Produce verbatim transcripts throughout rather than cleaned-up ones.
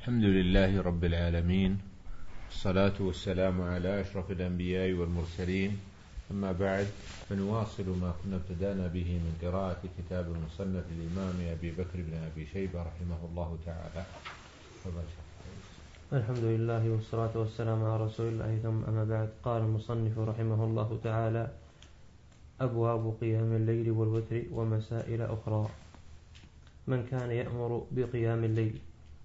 الحمد لله رب العالمين، والصلاة والسلام على أشرف الأنبياء والمرسلين، أما بعد، فنواصل ما كنا ابتدأنا به من قراءة كتاب المصنف الإمام أبي بكر بن أبي شيبة رحمه الله تعالى. الحمد لله والصلاة والسلام على رسول الله، ثم أما بعد. قال المصنف رحمه الله تعالى: أبواب قيام الليل والوتر ومسائل أخرى. من كان يأمر بقيام الليل.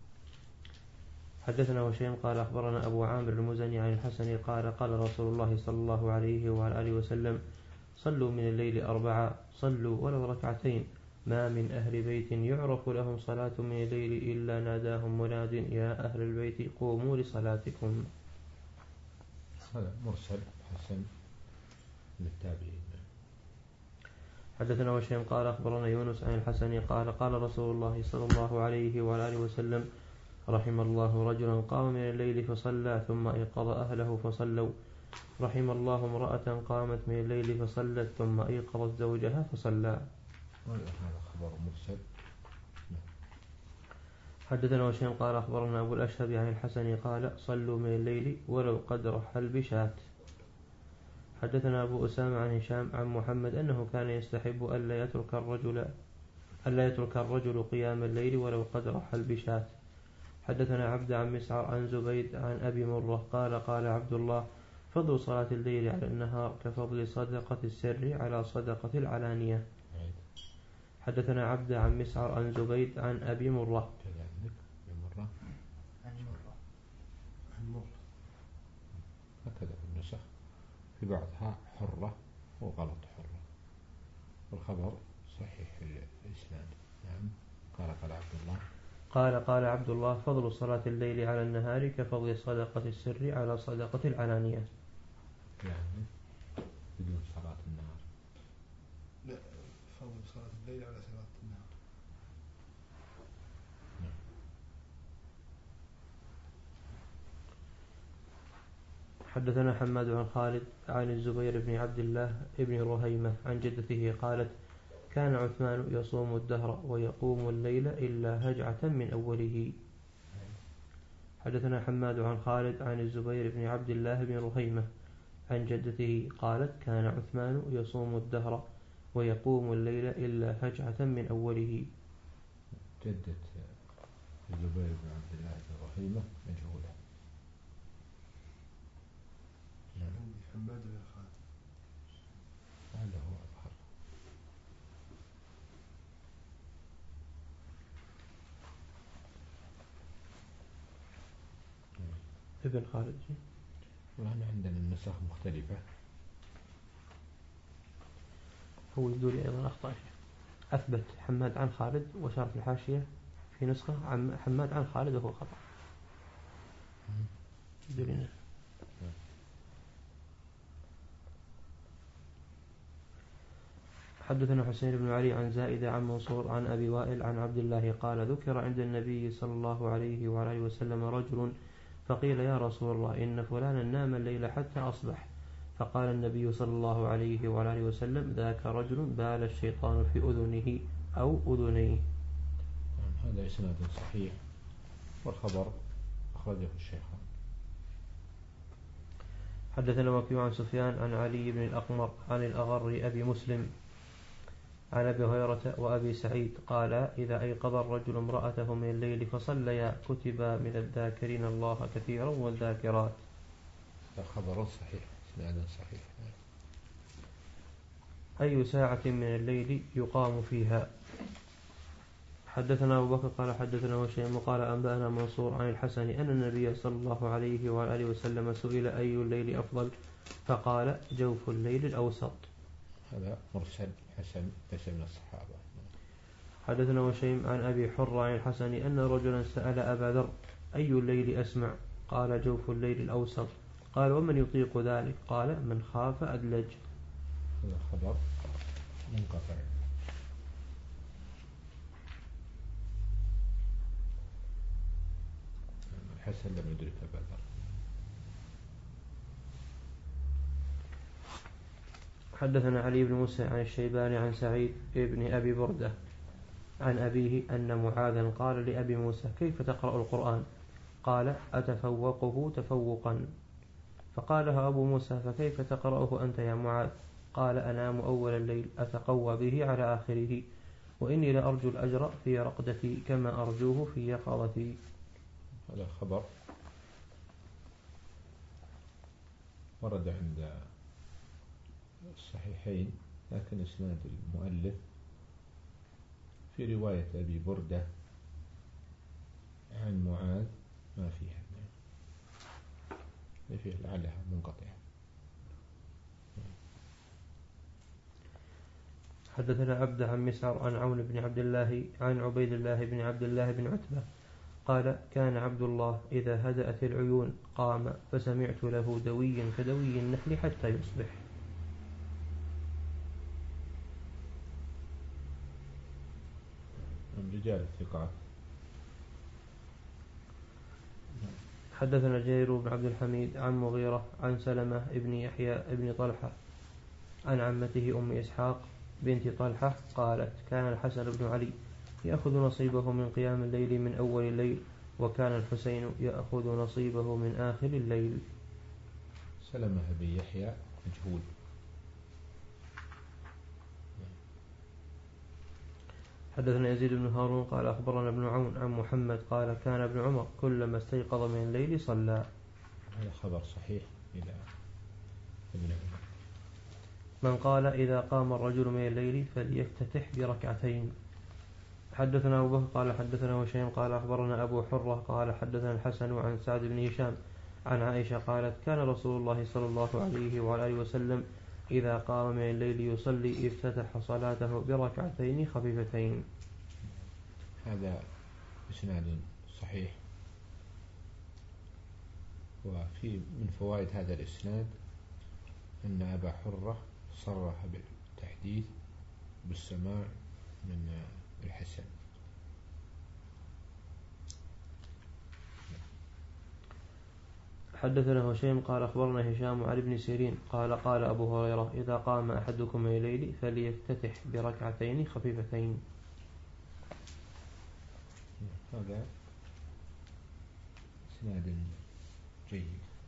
حدثنا هشيم قال أخبرنا أبو عامر المزني عن الحسن قال قال رسول الله صلى الله عليه وعلى آله وسلم: صلوا من الليل أربعة، صلوا ولو ركعتين، ما من أهل بيت يعرف لهم صلاة من الليل إلا ناداهم مناد: يا أهل البيت قوموا لصلاتكم. هذا مرسل حسن للتابعين. حدثنا هشيم قال أخبرنا يونس عن الحسن قال قال رسول الله صلى الله عليه وعلى آله وسلم: رحم الله رجلا قام من الليل فصلى ثم أيقظ أهله فصلوا، رحم الله امرأة قامت من الليل فصلت ثم أيقظت زوجها فصلى. هذا خبر مرسل. حدثنا هشيم قال أخبرنا أبو الأشهب عن الحسن قال: صلوا من الليل ولو قدر حلب شاة. حدثنا أبو أسامة عن هشام عن محمد أنه كان يستحب ألا يترك الرجل ألا يترك الرجل قيام الليل ولو قدر حلب شاة. حدثنا عبد عن مسعر عن زبيد عن أبي مرة قال قال عبد الله: فضل صلاة الليل على النهار كفضل صدقة السر على صدقة العلانية. حدثنا عبد عن مسعر عن زبيد عن أبي مرة هكذا في النسخ، في بعضها حرة وغلط حرة، والخبر صحيح الإسناد. نعم. قال قال عبد الله قال قال عبد الله: فضل صلاة الليل على النهار كفضل صدقة السر على صدقة العلانية. يعني بدون صلاة النهار. لا، فضل صلاة الليل على صلاة النهار. نعم. حدثنا حماد عن خالد عن الزبير بن عبد الله بن رهيمة عن جدته قالت: كان عثمان يصوم الدهر ويقوم الليل إلا هجعة من أوله. حدثنا حماد عن خالد عن الزبير بن عبد الله بن رهيمة عن جدته قالت: كان عثمان يصوم الدهر ويقوم الليل إلا هجعة من أوله. جدة الزبير بن عبد الله بن رهيمة مجهولة. عندي حماد بن خالد. هذا هو أظهر. ابن خالد. وأنا عندنا النسخ مختلفة. هو يقول أيضا أخطأ، أثبت حماد عن خالد وشرح الحاشية في نسخة عن حماد عن خالد وهو خطأ. يقول حدثنا حسين بن علي عن زائدة عن منصور عن أبي وائل عن عبد الله قال: ذكر عند النبي صلى الله عليه وعلى آله وسلم رجل فقيل: يا رسول الله، إن فلانا نام الليل حتى أصبح. فقال النبي صلى الله عليه وعلى آله وسلم: ذاك رجل بال الشيطان في أذنه أو أذنيه. هذا إسناد صحيح، والخبر أخرجه الشيخان. حدثنا وكيع عن سفيان عن علي بن الأقمر عن الأغر أبي مسلم عن أبي هريرة وأبي سعيد قال: إذا أيقظ الرجل امرأته من الليل فصليا كتب من الذاكرين الله كثيرا والذاكرات. خبر صحيح، إسناد صحيح. أي ساعة من الليل يقام فيها. حدثنا أبو بكر قال حدثنا هشيم قال أنبأنا منصور عن الحسن أن النبي صلى الله عليه وآله وسلم سئل: أي الليل أفضل؟ فقال: جوف الليل الأوسط. هذا مرسل حسن ليس من الصحابة. حدثنا هشيم عن أبي حر عن الحسن أن رجلا سأل أبا ذر: أي الليل أسمع؟ قال: جوف الليل الأوسط. قال: ومن يطيق ذلك؟ قال: من خاف أدلج. هذا خبر منقطع. الحسن لم يدرك أبا ذر. حدثنا علي بن موسى عن الشيباني عن سعيد بن أبي بردة عن أبيه أن معاذا قال لأبي موسى: كيف تقرأ القرآن؟ قال أتفوقه تفوقا. فقالها أبو موسى فكيف تقرأه أنت يا معاذ؟ قال أنام أول الليل أتقوى به على آخره، وإني لأرجو الأجر في رقدتي كما أرجوه في يقظتي. هذا خبر ورد عند الصحيحين، لكن إسناد المؤلف في رواية أبي بردة عن معاذ ما فيها، ما فيها لعلها منقطعة. حدثنا عبد عن مسعر عن عون بن عبد الله عن عبيد الله بن عبد الله بن عتبة قال كان عبد الله إذا هدأت العيون قام فسمعت له دويا كدوي النحل حتى يصبح. من رجال الثقات. حدثنا جرير بن عبد الحميد عن مغيرة عن سلمة بن يحيى بن طلحة عن عمته أم إسحاق بنت طلحة قالت كان الحسن بن علي يأخذ نصيبه من قيام الليل من أول الليل، وكان الحسين يأخذ نصيبه من آخر الليل. سلمة بن يحيى مجهول. حدثنا يزيد بن هارون قال أخبرنا ابن عون عن محمد قال كان ابن عمر كلما استيقظ من الليل صلى. هذا خبر صحيح إلى ابن عمر. من قال إذا قام الرجل من الليل فليفتتح بركعتين. حدثنا أبو بكر قال حدثنا هشيم قال أخبرنا أبو حرة قال حدثنا الحسن عن سعد بن هشام عن عائشة قالت كان رسول الله صلى الله عليه وعلى آله وسلم إذا قام من الليل يصلي افتتح صلاته بركعتين خفيفتين. هذا إسناد صحيح. وفي من فوائد هذا الإسناد أن أبا حرة صرح بالتحديث بالسماع من الحسن. حدثنا هشيم قال أخبرنا هشام عن ابن سيرين قال قال أبو هريرة إذا قام أحدكم من الليل فليفتتح بركعتين خفيفتين. هذا إسناد جيد.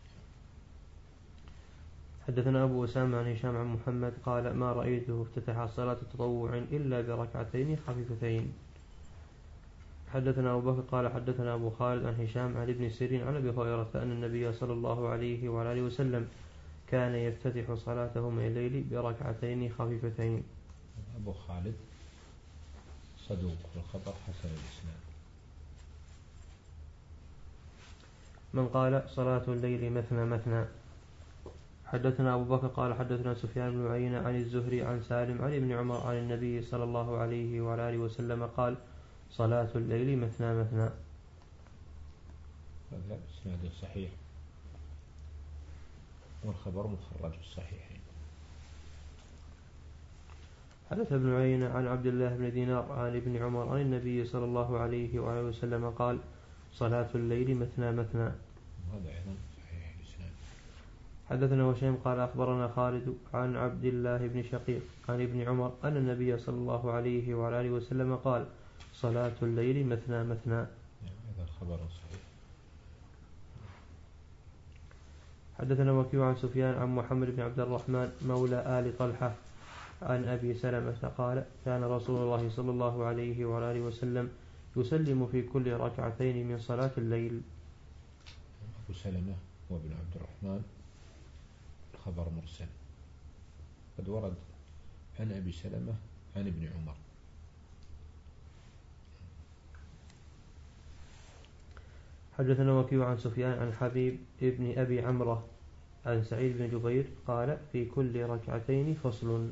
حدثنا أبو أسامة عن هشام عن محمد قال ما رأيته افتتح صلاة تطوع إلا بركعتين خفيفتين. حدثنا أبو بكر قال حدثنا أبو خالد عن هشام عن ابن سيرين عن أبي هريرة أن النبي صلى الله عليه وعلى آله وسلم كان يفتتح صلاته من الليل بركعتين خفيفتين. أبو خالد صدوق والخبر حسن الإسناد. من قال صلاة الليل مثنى مثنى. حدثنا أبو بكر قال حدثنا سفيان بن عيينة عن الزهري عن سالم عن ابن عمر عن النبي صلى الله عليه وعلى آله وسلم قال صلاة الليل مثنى مثنى. هذا إسناد صحيح والخبر مخرج في الصحيحين. حدث ابن عيينة عن عبد الله بن دينار عن ابن عمر عن النبي صلى الله عليه وعلى آله وسلم قال صلاة الليل مثنى مثنى. هذا أيضا صحيح الإسناد. حدثنا هشيم قال أخبرنا خالد عن عبد الله بن شقيق عن ابن عمر أن النبي صلى الله عليه وعلى آله وسلم قال صلاة الليل مثنى مثنى. هذا الخبر صحيح. حدثنا وكيع عن سفيان عن محمد بن عبد الرحمن مولى آل طلحة عن أبي سلمة قال كان رسول الله صلى الله عليه وعلى آله وسلم يسلم في كل ركعتين من صلاة الليل. أبو سلمة وابن عبد الرحمن خبر مرسل قد ورد عن أبي سلمة عن ابن عمر. حدثنا وكيع عن سفيان عن حبيب ابن أبي عمرة عن سعيد بن جبير قال في كل ركعتين فصل.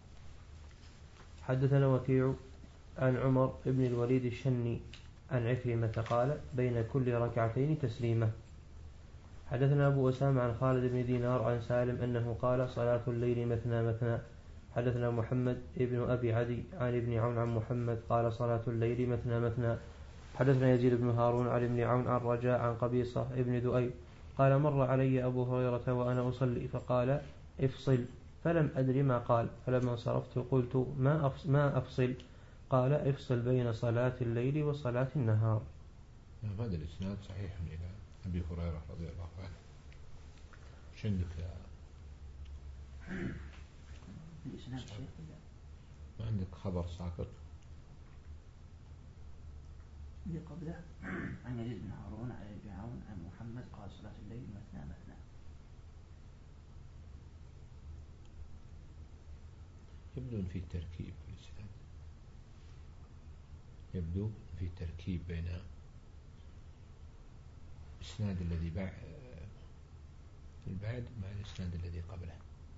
حدثنا وكيع عن عمر بن الوليد الشني عن عكرمة قال بين كل ركعتين تسليمة. حدثنا أبو أسامة عن خالد بن دينار عن سالم أنه قال صلاة الليل مثنى مثنى. حدثنا محمد ابن أبي عدي عن ابن عون عن محمد قال صلاة الليل مثنى مثنى. حدثنا يزيد بن هارون عن ابن عون عن رجاء عن قبيصة ابن ذؤيب قال مر علي أبو هريرة وأنا أصلي فقال افصل، فلم أدر ما قال، فلما انصرفت قلت ما ما أفصل؟ قال افصل بين صلاة الليل وصلاة النهار. نعم هذا الإسناد صحيح إلى أبي هريرة رضي الله عنه. وش عندك يا الإسناد شيء؟ ما عندك خبر ساقط؟ اللي قبله عن يزيد بن هارون عن ابن عون عن محمد قال صلاة الليل مثنى مثنى. يبدو أن في تركيب في الإسناد، يبدو في تركيب بين الإسناد الذي بعد البعد مع الإسناد الذي قبله.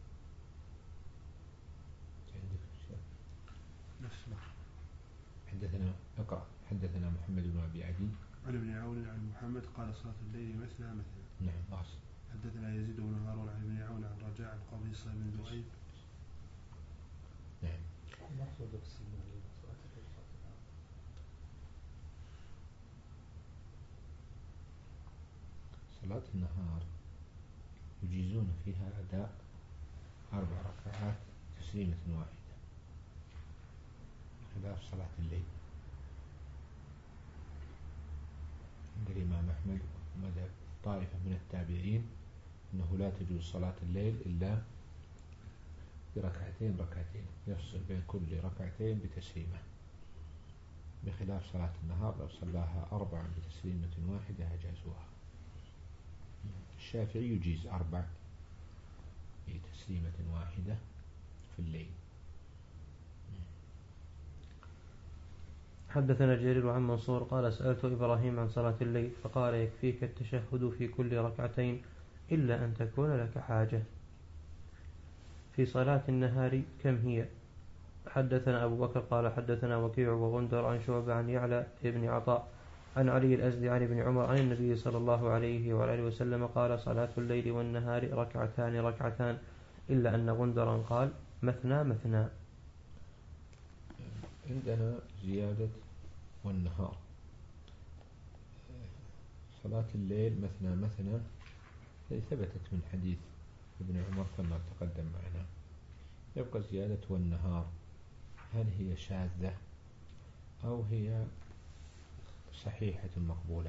حدثنا اقرأ. حدثنا محمد بن أبي عدي عن ابن عون عن محمد قال صلاة الليل مثنى مثنى. نعم أحسن. حدثنا يزيد بن هارون عن ابن عون عن رجاء عن قبيصة بن ذؤيب. نعم. صلاة النهار يجيزون فيها أداء أربع ركعات تسليمة واحدة خلاف صلاة الليل عند الإمام أحمد ومذهب طائفة من التابعين أنه لا تجوز صلاة الليل إلا بركعتين ركعتين يفصل بين كل ركعتين بتسليمة، بخلاف صلاة النهار لو صلاها أربعا بتسليمة واحدة أجازوها. الشافعي يجيز أربع بتسليمة واحدة في الليل. حدثنا جرير عن منصور قال سألت إبراهيم عن صلاة الليل فقال يكفيك التشهد في كل ركعتين إلا أن تكون لك حاجة. في صلاة النهار كم هي؟ حدثنا أبو بكر قال حدثنا وكيع وغندر عن شعبة عن يعلى ابن عطاء عن علي الأزدي عن ابن عمر عن النبي صلى الله عليه وعلى آله وسلم قال صلاة الليل والنهار ركعتان ركعتان إلا أن غندرا قال مثنى مثنى. عندنا زيادة والنهار. صلاة الليل مثنى مثنى ثبتت من حديث ابن عمر كما تقدم معنا. يبقى زيادة والنهار هل هي شاذة أو هي صحيحة مقبولة؟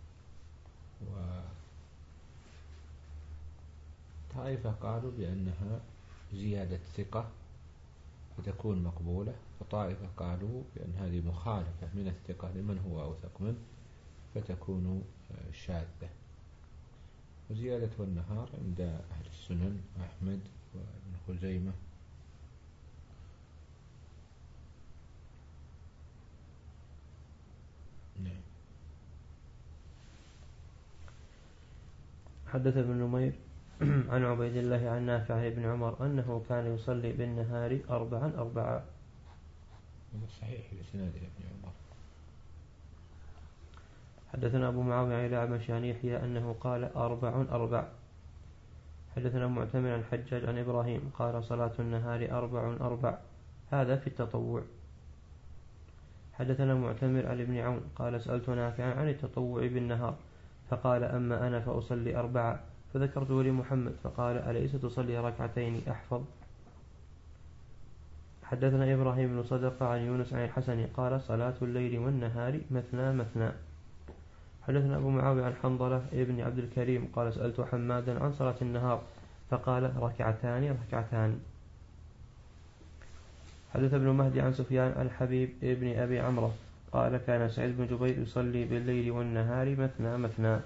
وطائفة قالوا بأنها زيادة ثقة فتكون مقبولة، وطائفة قالوا بأن هذه مخالفة من الثقة لمن هو أوثق منه فتكون شاذة. وزيادة والنهار عند أهل السنن أحمد وابن خزيمة نعم. حدث ابن نمير عن عبيد الله عن نافع عن ابن عمر أنه كان يصلي بالنهار أربعا أربعا. هذا صحيح الإسناد إلى ابن عمر. حدثنا أبو معاوية إلى أعمش عن يحيى أنه قال أربع أربع. حدثنا معتمر عن حجاج عن إبراهيم قال صلاة النهار أربع أربع، هذا في التطوع. حدثنا معتمر عن ابن عون قال سألت نافعا عن التطوع بالنهار فقال أما أنا فأصلي أربعة، فذكرته لمحمد فقال أليس تصلي ركعتين أحفظ. حدثنا إبراهيم بن صدقة عن يونس عن الحسن قال صلاة الليل والنهار مثنى مثنى. حدثنا أبو معاوية عن حنظلة ابن عبد الكريم قال سألت حمادا عن صلاة النهار فقال ركعتان ركعتان. حدث ابن مهدي عن سفيان عن حبيب ابن أبي عمرو قال كان سعيد بن جبير يصلي بالليل والنهار مثنى مثنى،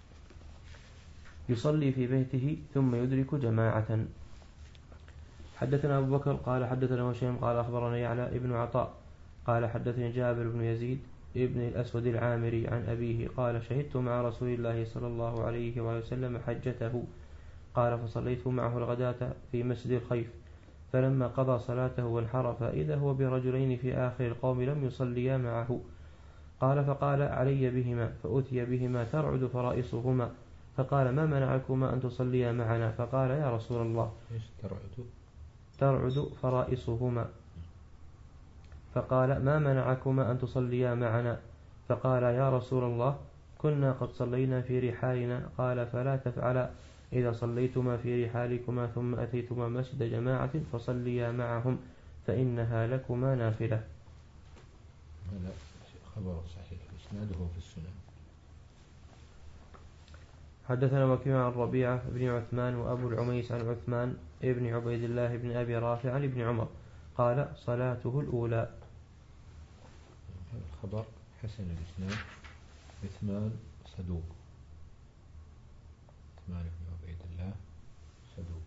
يصلي في بيته ثم يدرك جماعة. حدثنا أبو بكر قال حدثنا هشيم قال أخبرنا يعلى ابن عطاء قال حدثني جابر بن يزيد ابن الأسود العامري عن أبيه قال شهدت مع رسول الله صلى الله عليه وسلم حجته قال فصليت معه الغداة في مسجد الخيف، فلما قضى صلاته وانحرف إذا هو برجلين في آخر القوم لم يصليا معه، قال فقال علي بهما، فأتي بهما ترعد فرائصهما، فقال ما منعكما أن تصليا معنا؟ فقال يا رسول الله ترعد ترعد فرائصهما، فقال ما منعكما أن تصليا معنا؟ فقال يا رسول الله كنا قد صلينا في رحالنا. قال فلا تفعلا، إذا صليتما في رحالكما ثم أتيتما مسجد جماعة فصليا معهم فإنها لكما نافلة. هذا خبر صحيح إسناده في السنن. حدثنا وكيع عن ربيعة بن عثمان وأبو العميس عن عثمان ابن عبيد الله بن أبي رافع عن ابن عمر قال صلاته الأولى. هذا الخبر حسن الإسناد. عثمان صدوق، عثمان بن عبيد الله صدوق.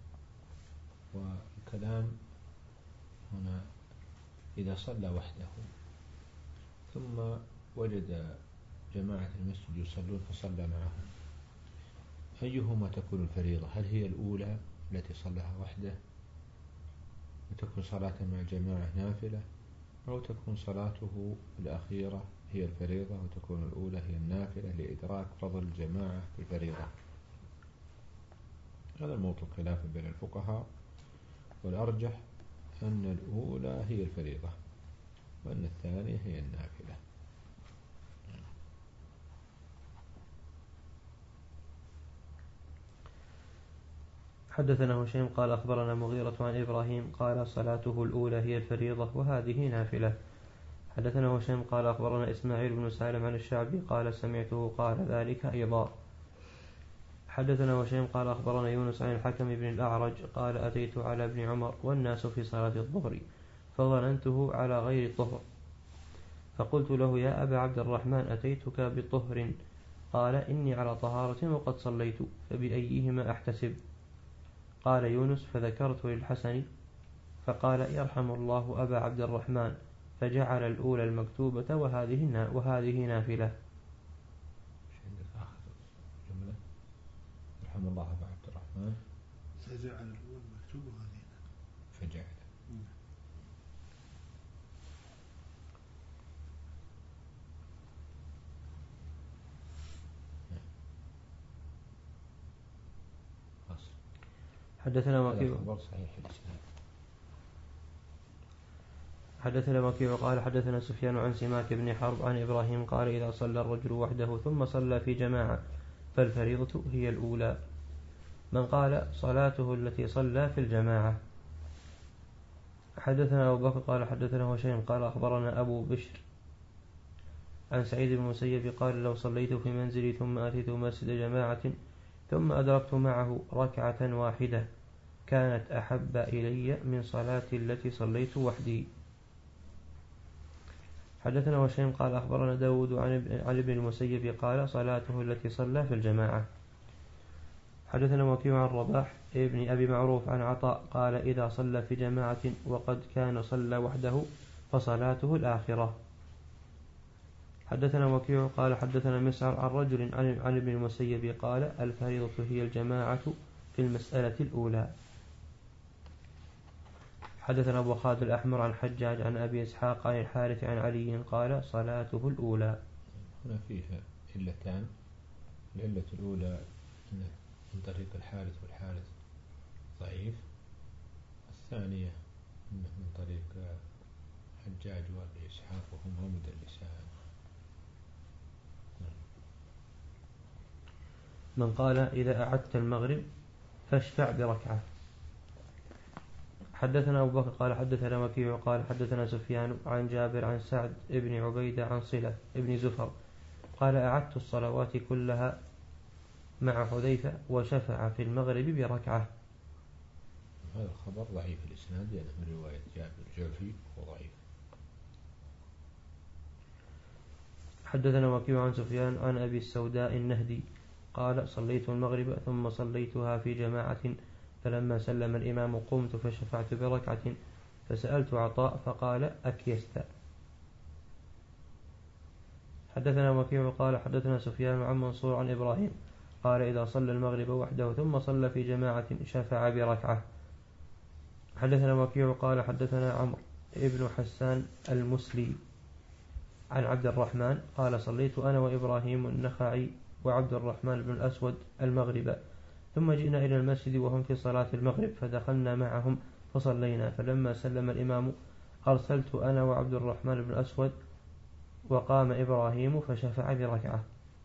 والكلام هنا إذا صلى وحده ثم وجد جماعة المسجد يصلون فصلى معهم، أيهما تكون الفريضة؟ هل هي الأولى التي صلىها وحده وتكون صلاة مع الجماعة نافلة، أو تكون صلاته الأخيرة هي الفريضة وتكون الأولى هي النافلة لإدراك فضل الجماعة في الفريضة؟ هذا الموضوع خلاف بين الفقهاء، والأرجح أن الأولى هي الفريضة وأن الثانية هي النافلة. حدثنا هشيم قال أخبرنا مغيرة عن إبراهيم قال صلاته الأولى هي الفريضة وهذه نافلة. حدثنا هشيم قال أخبرنا إسماعيل بن سالم عن الشعبي قال سمعته قال ذلك أيضا. حدثنا هشيم قال أخبرنا يونس عن الحكم بن الأعرج قال أتيت على ابن عمر والناس في صلاة الظهر فظننته على غير طهر، فقلت له يا أبا عبد الرحمن أتيتك بطهر، قال إني على طهارة وقد صليت فبأيهما أحتسب؟ قال يونس فذكرت للحسن فقال يرحم الله أبا عبد الرحمن، فجعل الأولى المكتوبة وهذه وهذه نافلة. جملة يرحم الله أبا عبد الرحمن فجعل الأولى المكتوبة وهذه فجعل. حدثنا وكيع حدثنا وكيع قال حدثنا سفيان عن سماك بن حرب عن إبراهيم قال إذا صلى الرجل وحده ثم صلى في جماعة فالفريضة هي الأولى. من قال صلاته التي صلى في الجماعة. حدثنا أبو بكر قال حدثنا هشيم قال أخبرنا أبو بشر عن سعيد بن المسيب قال لو صليت في منزلي ثم أتيت مسجد جماعة ثم أدركت معه ركعة واحدة كانت أحب إلي من صلاتي التي صليت وحدي. حدثنا هشيم قال أخبرنا داود عن ابن المسيب قال صلاته التي صلى في الجماعة. حدثنا وكيع عن رباح ابن أبي معروف عن عطاء قال إذا صلى في جماعة وقد كان صلى وحده فصلاته الآخرة. حدثنا وكيع قال حدثنا مسعر عن رجل عن ابن المسيب قال الفريضة هي الجماعة في المسألة الأولى. حدثنا أبو خالد الأحمر عن حجاج عن أبي إسحاق عن الحارث عن علي قال صلاته الأولى. هنا فيها علتان، العلة الأولى من طريق الحارث والحارث ضعيف، الثانية من طريق حجاج وأبي إسحاق وهما مدلسان. من قال إذا أعدت المغرب فاشفع بركعة. حدثنا أبو بكر قال حدثنا وكيع قال حدثنا سفيان عن جابر عن سعد ابن عبيدة عن صلة ابن زفر قال أعدت الصلوات كلها مع حذيفة وشفع في المغرب بركعة. هذا الخبر ضعيف الإسناد لأنه من رواية جابر جعفي وضعيف. حدثنا وكيع عن سفيان عن أبي السوداء النهدي قال صليت المغرب ثم صليتها في جماعة فلما سلم الإمام قمت فشفعت بركعة فسألت عطاء فقال أكيست. حدثنا وكيع قال حدثنا سفيان عن منصور عن إبراهيم قال إذا صلى المغرب وحده ثم صلى في جماعة شفع بركعة. حدثنا وكيع قال حدثنا عمرو ابن حسان المسلي عن عبد الرحمن قال صليت أنا وإبراهيم النخعي وعبد الرحمن بن الأسود المغرب ثم جئنا إلى المسجد وهم في صلاة المغرب فدخلنا معهم فصلينا فلما سلم الإمام أرسلت أنا وعبد الرحمن بن الأسود وقام إبراهيم فشفع بركعة.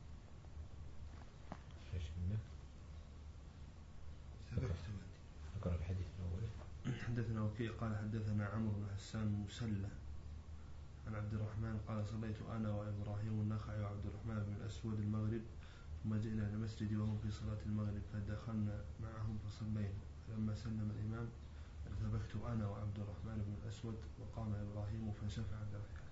ذكر الحديث الأول. حدثنا وكيع قال حدثنا عمرو بن حسان مسلة عن عبد الرحمن قال صليت أنا وإبراهيم النخعي وعبد الرحمن بن الأسود المغرب ثم جئنا إلى المسجد وهم في صلاة المغرب فدخلنا معهم فصلينا. فلما سلم الإمام ارتبكت أنا وعبد الرحمن بن الأسود وقام إبراهيم فشفع بركعة.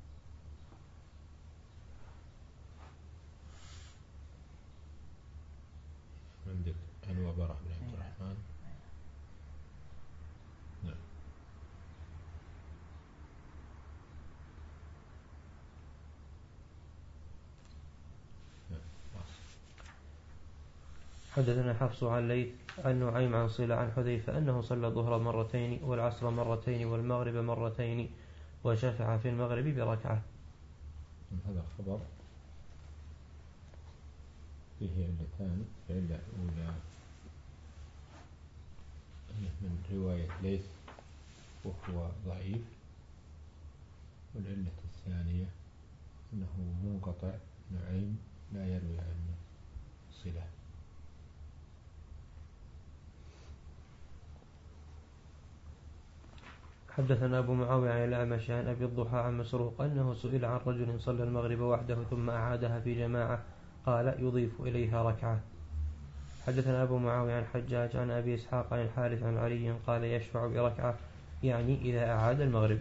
عندك أنا وبرح بن عبد الرحمن. نعم. حدثنا حفص عن ليث عن نعيم عن صلة عن حذيفة أنه صلى الظهر مرتين والعصر مرتين والمغرب مرتين وشفع في المغرب بركعة. هذا الخبر فيه علتان. العلة الأولى من رواية ليث وهو ضعيف، والعلة الثانية أنه منقطع، نعيم لا يروي عنه صلة. حدثنا أبو معاوية عن الأعمش عن أبي الضحى عن مسروق أنه سئل عن رجل صلى المغرب وحده ثم أعادها في جماعة قال يضيف إليها ركعة. حدثنا أبو معاوية عن حجاج عن أبي إسحاق عن الحارث عن علي قال يشفع بركعة، يعني إذا أعاد المغرب.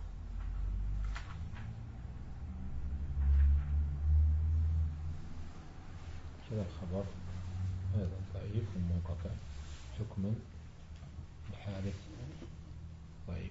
هذا الخبر هذا ضعيف ومنقطع حكما، الحارث ضعيف.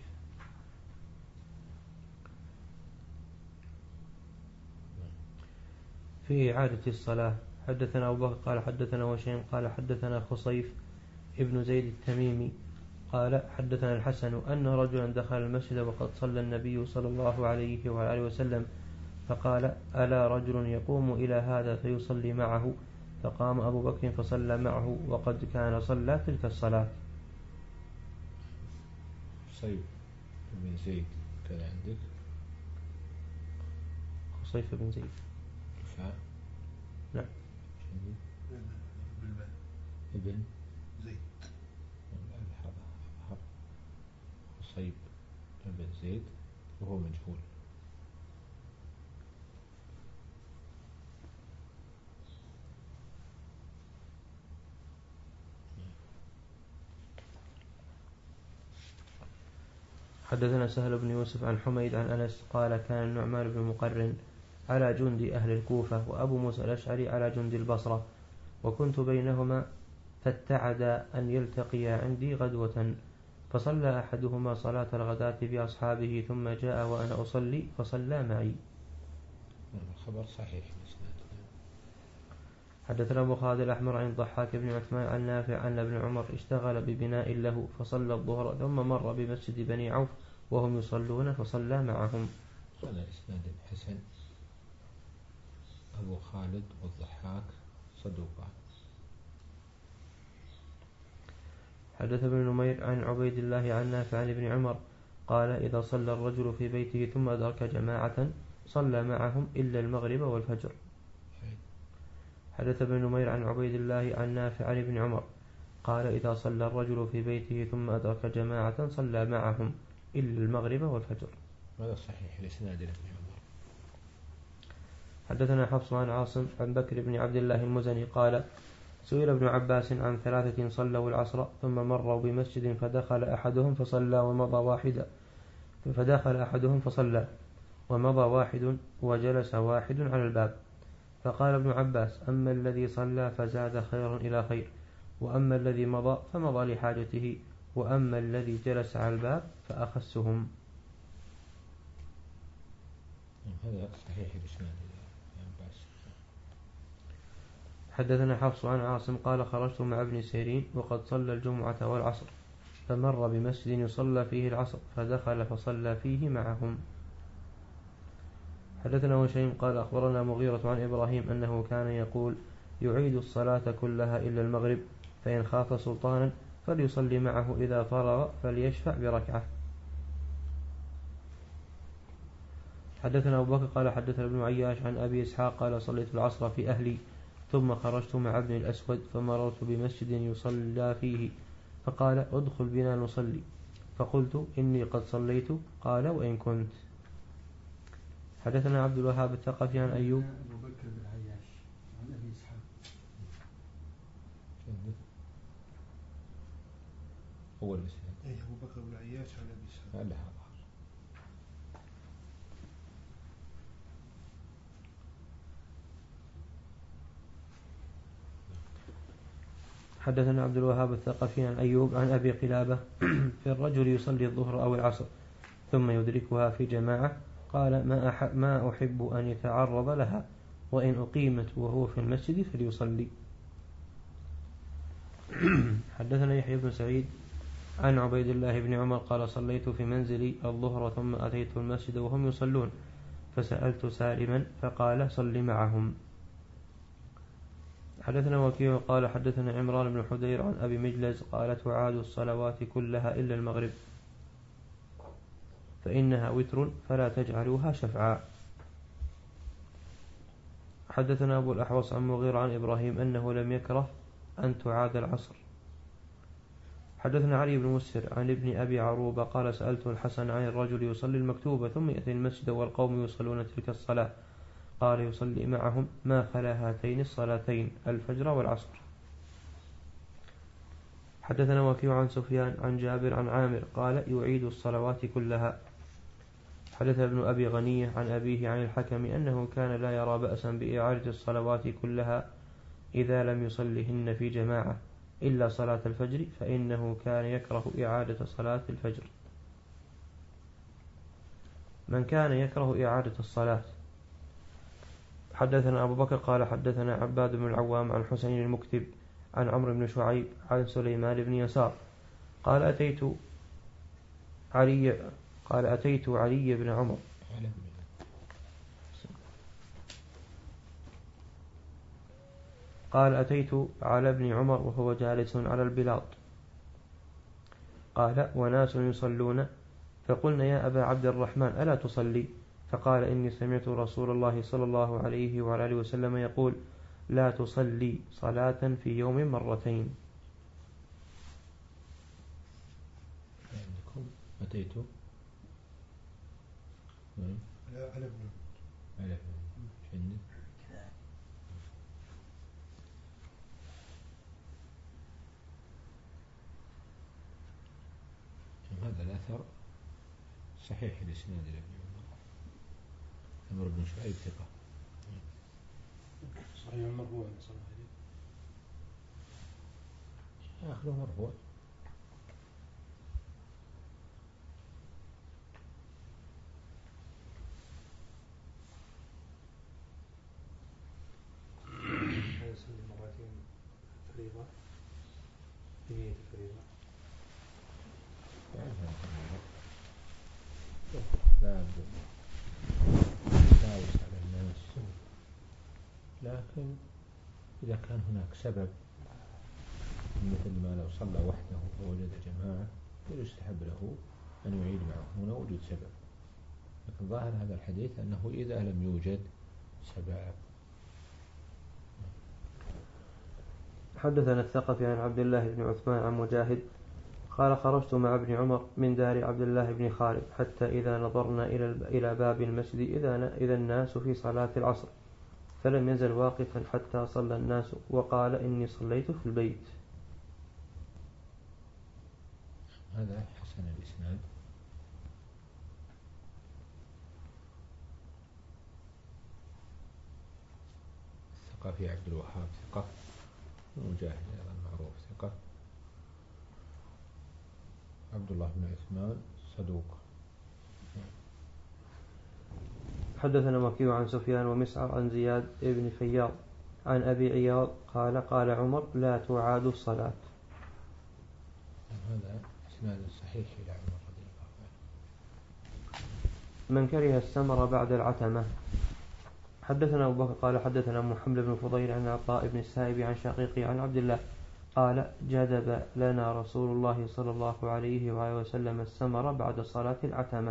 في إعادة الصلاة. حدثنا أبو بكر قال حدثنا وشيم قال حدثنا خصيف ابن زيد التميمي قال حدثنا الحسن أن رجلا دخل المسجد وقد صلى النبي صلى الله عليه وآله وسلم فقال ألا رجل يقوم إلى هذا فيصلي معه؟ فقام أبو بكر فصلى معه وقد كان صلى تلك الصلاة. خصيف بن زيد كان عندك؟ خصيف بن زيد كفاء؟ نعم. ابن زيد خصيب بن زيد وهو مجهول. حدثنا سهل بن يوسف عن حميد عن أنس قال كان النعمان بن مقرن على جند أهل الكوفة وأبو موسى الأشعري على جند البصرة، وكنت بينهما فاتعدا أن يلتقيا عندي غدوة، فصلى أحدهما صلاة الغداة بأصحابه ثم جاء وأنا أصلي فصلى معي. الخبر صحيح. حدثنا أبو خالد الأحمر عن ضحاك بن عثمان عن نافع أن ابن عمر اشتغل ببناء له فصلى الظهر ثم مر بمسجد بني عوف وهم يصلون فصلى معهم. هذا إسناد حسن. أبو خالد والضحاك صدوقان. حدث ابن نمير عن عبيد الله عن نافع عن ابن عمر قال إذا صلى الرجل في بيته ثم أدرك جماعة صلى معهم إلا المغرب والفجر. حدث ابن نمير عن عبيد الله عن نافع عن ابن عمر قال إذا صلى الرجل في بيته ثم أدرك جماعة صلى معهم إلا المغرب والفجر. هذا صحيح الإسناد ابن عمر. حدثنا حفص عن عاصم عن بكر بن عبد الله المزني قال سئل ابن عباس عن ثلاثة صلوا العصر ثم مروا بمسجد فدخل أحدهم فصلى ومضى واحدا فدخل أحدهم فصلى ومضى واحد وجلس واحد على الباب، فقال ابن عباس أما الذي صلى فزاد خيرا إلى خير، وأما الذي مضى فمضى لحاجته، وأما الذي جلس على الباب فأخسهم. هذا صحيح الإسناد ابن عباس. حدثنا حفص عن عاصم قال خرجت مع ابن سيرين وقد صلى الجمعة والعصر فمر بمسجد يصلى فيه العصر فدخل فصلى فيه معهم. حدثنا وشيم قال أخبرنا مغيرة عن إبراهيم أنه كان يقول يعيد الصلاة كلها إلا المغرب، فإن خاف سلطانا فليصلي معه إذا فرغ فليشفع بركعة. حدثنا أبو بكر قال حدثنا ابن عياش عن أبي إسحاق قال صليت العصر في أهلي ثم خرجت مع ابن الأسود فمررت بمسجد يصلى فيه فقال ادخل بنا نصلي، فقلت إني قد صليت، قال وإن كنت. حدثنا عبد الوهاب الثقفي عن أيوب. أبو بكر بن عياش عن أبي إسحاق أول الإسناد. إيه أبو بكر بن عياش عن أبي سعد. لا هذا حدثنا عبد الوهاب الثقفي عن أيوب عن أبي قلابة في الرجل يصلي الظهر أو العصر ثم يدركها في جماعة قال ما, أح ما أحب أن يتعرض لها وإن أقيمت وهو في المسجد فليصلي. حدثنا يحيى بن سعيد عن عبيد الله بن عمر قال صليت في منزلي الظهر ثم أتيت المسجد وهم يصلون فسألت سالما فقال صل معهم. حدثنا وكيع قال حدثنا عمران بن حدير عن أبي مجلز قال تعاد الصلوات كلها إلا المغرب فإنها وتر فلا تجعلوها شفعا. حدثنا أبو الأحوص عن مغير عن إبراهيم أنه لم يكره أن تعاد العصر. حدثنا علي بن مسهر عن ابن أبي عروبة قال سألت الحسن عن الرجل يصلي المكتوبة ثم يأتي المسجد والقوم يصلون تلك الصلاة قال يصلي معهم ما خلا هاتين الصلاتين الفجر والعصر. حدثنا وكيع عن سفيان عن جابر عن عامر قال يعيد الصلوات كلها. حدث ابن أبي غنية عن أبيه عن الحكم أنه كان لا يرى بأسا بإعادة الصلوات كلها إذا لم يصلهن في جماعة إلا صلاة الفجر فإنه كان يكره إعادة صلاة الفجر. من كان يكره إعادة الصلاة. حدثنا أبو بكر قال حدثنا عباد بن العوام عن حسين المكتب عن عمرو بن شعيب عن سليمان بن يسار قال أتيت علي قال أتيت علي بن عمر قال أتيت على ابن عمر وهو جالس على البلاط قال وناس يصلون فقلنا يا أبا عبد الرحمن ألا تصلي فقال إني سمعت رسول الله صلى الله عليه وعلى آله وسلم يقول لا تصلي صلاة في يوم مرتين. أتيت على ابن على ابن هذا الأثر صحيح الإسناد لابن عمر بن شعيب ثقة صحيح مرفوع صحيح آخره مرفوع. يصلي مرتين فريضة بنية الفريضة لا يساوس على الناس لكن إذا كان هناك سبب مثل ما لو صلى وحده ووجد جماعة فيستحب له أن يعيد معهم هنا وجود سبب. لكن ظاهر هذا الحديث أنه إذا لم يوجد سبب. حدثنا الثقفي عن عبد الله بن عثمان عن مجاهد قال خرجت مع ابن عمر من دار عبد الله بن خالد حتى إذا نظرنا إلى باب المسجد إذا الناس في صلاة العصر فلم يزل واقفا حتى صلى الناس وقال إني صليت في البيت. هذا حسن الإسناد. الثقفي عبد الوهاب ثقة ومجاهد أيضا معروف ثقة. عبد الله بن عثمان صدوق. حدثنا وكيع عن سفيان ومسعر عن زياد بن فياض عن أبي عياض قال قال عمر لا تعاد الصلاة. هذا إسناد صحيح إلى عمر رضي الله عنه. من كره السمر بعد العتمة. حدثنا أبو بكر قال حدثنا محمد بن فضيل عن عطاء بن السائب عن شقيقي عن عبد الله قال جذب لنا رسول الله صلى الله عليه وآله وسلم السمر بعد صلاة العتمة.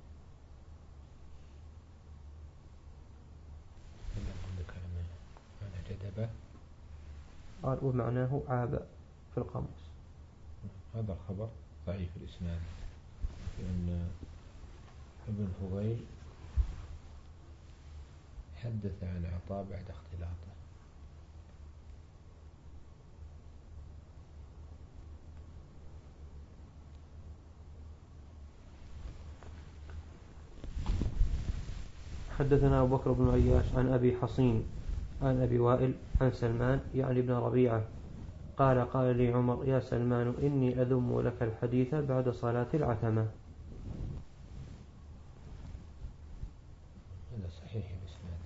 قال ومعناه عاب في القاموس. هذا الخبر ضعيف الإسناد لأن ابن فضيل حدث عن عطاء بعد اختلاطه حدثنا أبو بكر بن عياش عن أبي حصين عن أبي وائل عن سلمان يعني ابن ربيعة قال قال لي عمر يا سلمان إني أذم لك الحديث بعد صلاة العتمة. هذا صحيح الإسناد.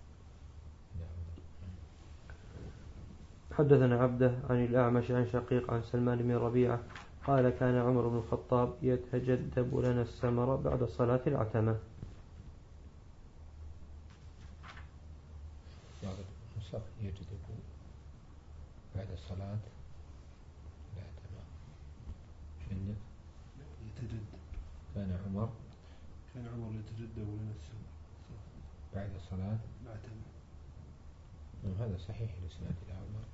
حدثنا عبده عن الأعمش عن شقيق عن سلمان بن ربيعة قال كان عمر بن الخطاب يتجدب لنا السمر بعد صلاة العتمة. يجدب بعد الصلاة العتمة. شنو؟ يتجدب. كان عمر كان عمر يتجدب لنا السمر بعد صلاة العتمة. هذا صحيح الإسناد إلى عمر.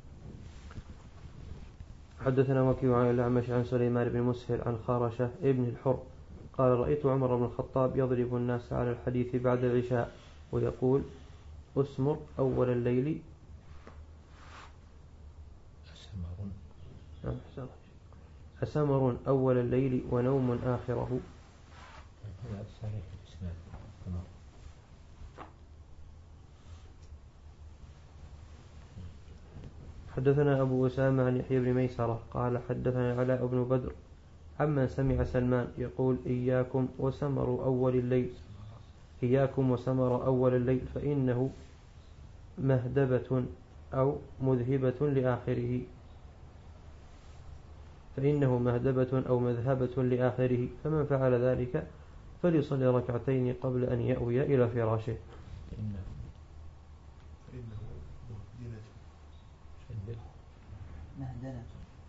حدثنا وكيع عن الأعمش عن سليمان بن مسهر عن خارشة ابن الحر قال رأيت عمر بن الخطاب يضرب الناس على الحديث بعد العشاء ويقول أسمر أول الليل أسمر أسمر أول الليل ونوم آخره. هذا صحيح الإسناد. حدثنا أبو أسامة عن يحيى بن ميسرة قال حدثنا علاء بن بدر عمن سمع سلمان يقول إياكم وسمر أول الليل إياكم وسمر أول الليل فإنه مهدبة أو مذهبة لآخره فإنه مهدبة أو مذهبة لآخره فمن فعل ذلك فليصلي ركعتين قبل أن يأوي إلى فراشه. فإنه فإنه مهدنة مهدنة.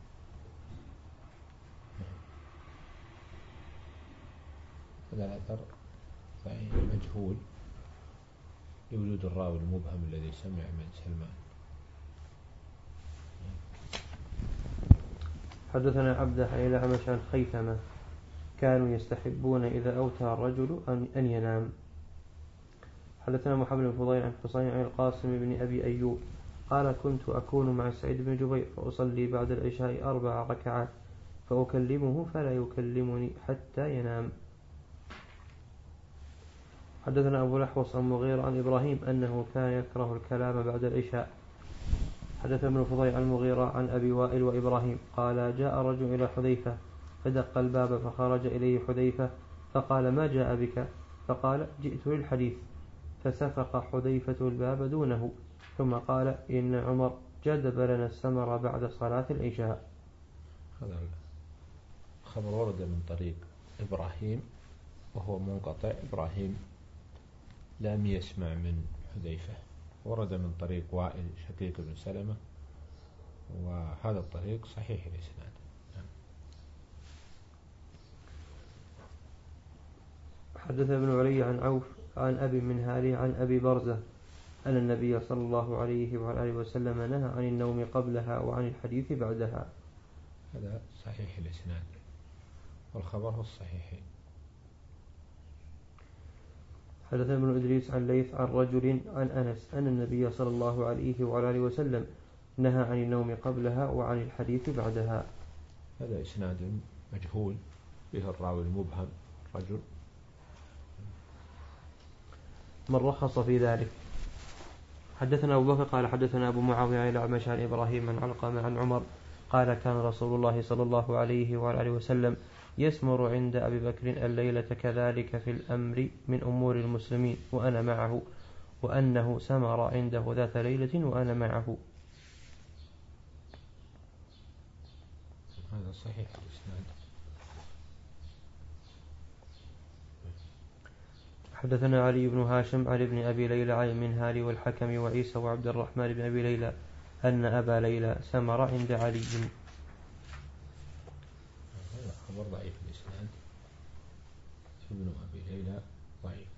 هذا الأثر مجهول لوجود الراوي المبهم الذي سمع من سلمان. حدثنا عبده عن الأعمش عن خيثمة كانوا يستحبون إذا أوتى الرجل أن ينام. حدثنا محمد بن فضيل عن حسين عن القاسم بن أبي أيوب قال كنت أكون مع سعيد بن جبير فأصلي بعد العشاء أربع ركعات فأكلمه فلا يكلمني حتى ينام. حدثنا أبو الأحوص عن مغيرة عن إبراهيم أنه كان يكره الكلام بعد العشاء. حدثنا ابن فضيل عن مغيرة عن أبي وائل وإبراهيم قال جاء رجل إلى حذيفة فدق الباب فخرج إليه حذيفة فقال ما جاء بك؟ فقال جئت للحديث فسفق حذيفة الباب دونه ثم قال إن عمر جدب لنا السمر بعد صلاة العشاء. هذا الخبر ورد من طريق إبراهيم وهو منقطع. إبراهيم لم يسمع من حذيفة. ورد من طريق وائل شقيق بن سلمة وهذا الطريق صحيح الإسناد. حدث ابن علي عن عوف عن أبي منهالي عن أبي برزة أن النبي صلى الله عليه وعلى وسلم نهى عن النوم قبلها وعن الحديث بعدها. هذا صحيح الإسناد والخبر هو الصحيحين. حدث ابن إدريس عن ليث عن رجل عن أنس أن النبي صلى الله عليه وعلى وسلم نهى عن النوم قبلها وعن الحديث بعدها. هذا إسناد مجهول به الراوي المبهم رجل. من رخص في ذلك. حدثنا أبو بكر قال حدثنا أبو معاوية عن الأعمش عن إبراهيم عن علقمة عن عمر قال كان رسول الله صلى الله عليه وعلى وسلم يسمر عند أبي بكر الليلة كذلك في الأمر من أمور المسلمين وأنا معه وأنه سمر عنده ذات ليلة وأنا معه. هذا صحيح الإسناد. حدثنا علي بن هاشم عن ابن أبي ليلى عن المنهال والحكم وعيسى وعبد الرحمن بن أبي ليلى أن أبا ليلى سمر عند علي. هذا خبر ضعيف الإسناد. ابن أبي ليلى ضعيف.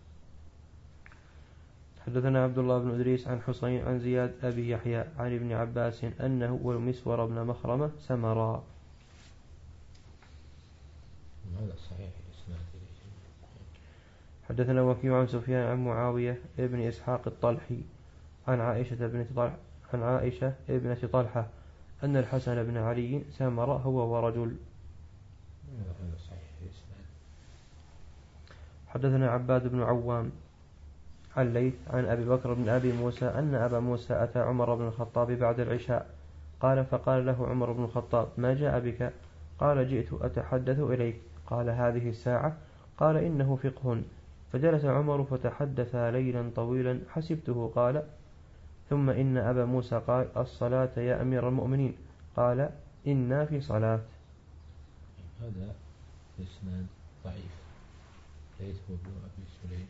حدثنا عبد الله بن إدريس عن حسين عن زياد أبي يحيى عن ابن عباس أنه والمسور بن مخرمة سمرا. هذا صحيح الإسناد. حدثنا وكيع عن سفيان عن معاوية ابن إسحاق الطلحي عن عائشة ابنة طلحة عن عائشة ابنة طلحة أن الحسن بن علي سمر هو ورجل. هذا صحيح الإسناد. حدثنا عباد بن عوام عن الليث عن أبي بكر بن أبي موسى أن أبا موسى أتى عمر بن الخطاب بعد العشاء قال فقال له عمر بن الخطاب ما جاء بك؟ قال جئت أتحدث إليك. قال هذه الساعة؟ قال إنه فقه. فجلس عمر فتحدث ليلا طويلا حسبته قال ثم إن أبا موسى قال الصلاة يا أمير المؤمنين. قال إنا في صلاة. هذا إسناد ضعيف ليث هو ابن أبي سليم،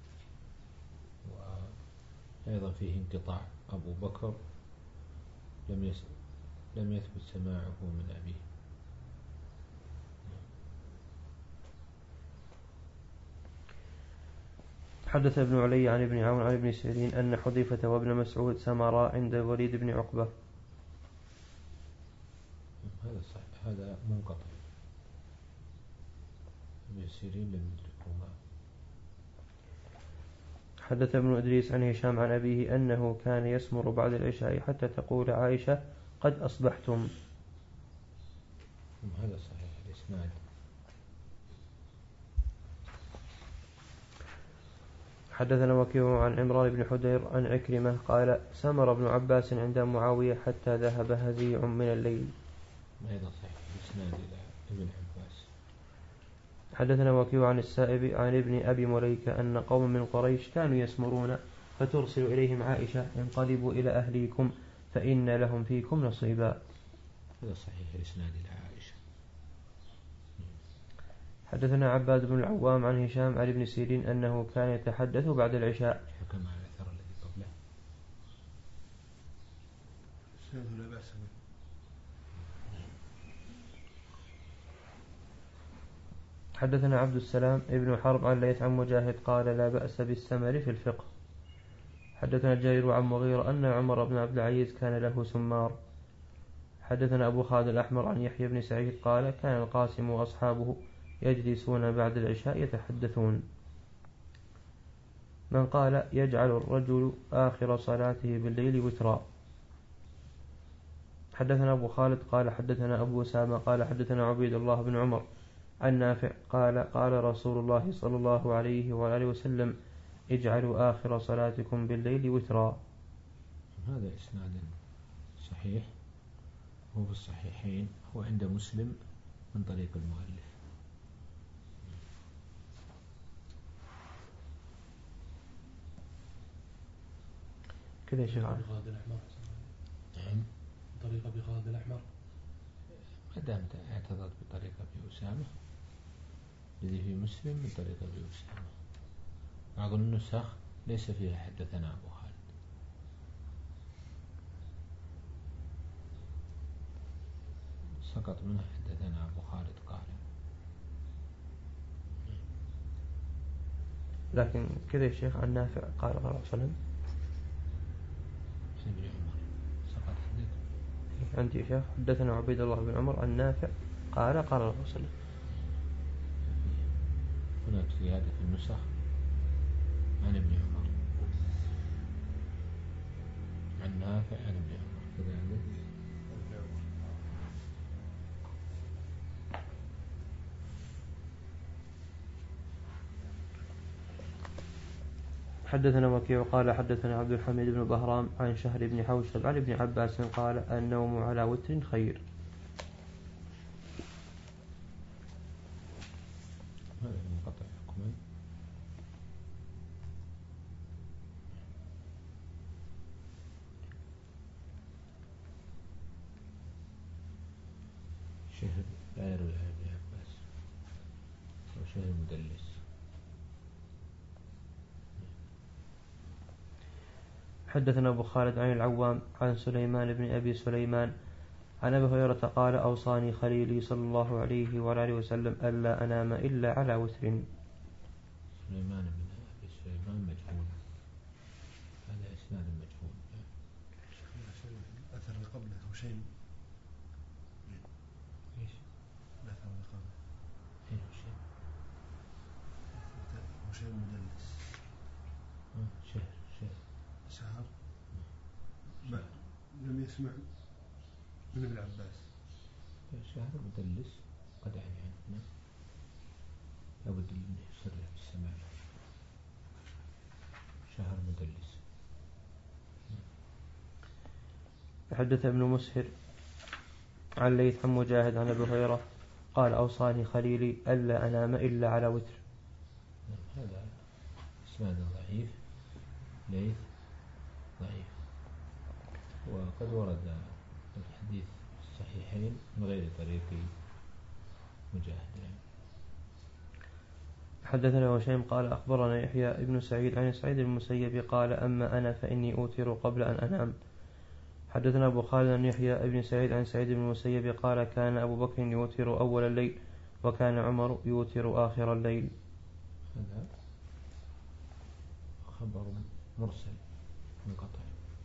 وأيضا فيه انقطاع. أبو بكر لم يس... لم يثبت سماعه من أبيه. حدث ابن علي عن ابن عون عن ابن سيرين أن حذيفة وابن مسعود سمرا عند الوليد بن عقبة. هذا صحيح، هذا منقطع. ابن سيرين لم يدركهما. حدث ابن إدريس عن هشام عن أبيه أنه كان يسمر بعد العشاء حتى تقول عائشة قد أصبحتم. هذا صحيح الإسناد. حدثنا وكيع عن عمران بن حدير عن عكرمة قال سمر ابن عباس عند معاوية حتى ذهب هزيع من الليل. أيضا صحيح الإسناد إلى ابن عباس. حدثنا وكيع عن السائب عن ابن أبي مليكة أن قوم من قريش كانوا يسمرون فترسل إليهم عائشة انقلبوا إلى أهليكم فإن لهم فيكم نصيبا. هذا صحيح الإسناد إلى عائشة. حدثنا عباد بن العوام عن هشام عن ابن سيرين أنه كان يتحدث بعد العشاء. حكم على الأثر الذي قبله. إسناده لا بأس به. حدثنا عبد السلام ابن حرب عن ليث عن مجاهد قال لا بأس بالسمر في الفقه. حدثنا جرير عن مغيرة أن عمر بن عبد العزيز كان له سمار. حدثنا أبو خالد الأحمر عن يحيى بن سعيد قال كان القاسم وأصحابه يجلسون بعد العشاء يتحدثون. من قال يجعل الرجل آخر صلاته بالليل وترا. حدثنا أبو خالد قال حدثنا أبو أسامة قال حدثنا عبيد الله بن عمر عن نافع قال قال رسول الله صلى الله عليه وآله وسلم اجعلوا آخر صلاتكم بالليل وترا. هذا إسناد صحيح، هو في الصحيحين، هو عند مسلم من طريق المؤلف. كذا يا شيخ عبد خالد الأحمر. نعم. طريقة بخالد الأحمر. ما دامت اعتضت بطريقة أبي أسامة، الذي في مسلم من طريقة أبي أسامة. بعض النسخ ليس فيها حدثنا أبو خالد. سقط منها حدثنا أبو خالد قال. لكن كذا يا شيخ عن نافع قال صلى الله عليه وسلم. ابن عمر سقط عندك. عندي يا شيخ حدثنا عبيد الله بن عمر عن نافع قال قال الله عليه وسلم. هناك زيادة في النسخ عن ابن عمر، عن نافع عن ابن عمر كذا عندك. حدثنا وكيع قال حدثنا عبد الحميد بن بهرام عن شهر بن حوشب عن ابن عباس قال النوم على وتر خير. هذا منقطع حكما. شهر لا يروي عن ابن عباس، وشهر مدلس. حدثنا أبو خالد عن العوام عن سليمان بن أبي سليمان عن أبي هريرة قال أوصاني خليلي صلى الله عليه وآله وسلم ألا أنام إلا على وتر. سليمان بن أبي سليمان مجهول، هذا إسناد مجهول. الأثر اللي قبله هشيم. ايش؟ الأثر اللي قبله أين هشيم؟ هشيم مدلس. آه شهر شهر شهر ما لم يسمع من ابن عباس. شهر مدلس قد يعني عندنا لابد أن يصرح بالسماع. شهر مدلس. حدث ابن مسهر عن ليث عن مجاهد عن أبي هريرة قال أوصاني خليلي ألا أنام إلا على وتر. هذا إسناد ضعيف، ليث ضعيف، وقد ورد الحديث الصحيحين من غير طريق مجاهد. حدثنا هشيم قال أخبرنا يحيى ابن سعيد عن سعيد المسيب قال أما أنا فإني أوتر قبل أن أنام. حدثنا أبو خالد عن يحيى ابن سعيد عن سعيد بن المسيب قال كان أبو بكر يوتر أول الليل وكان عمر يوتر آخر الليل. هذا خبر مرسل منقطع،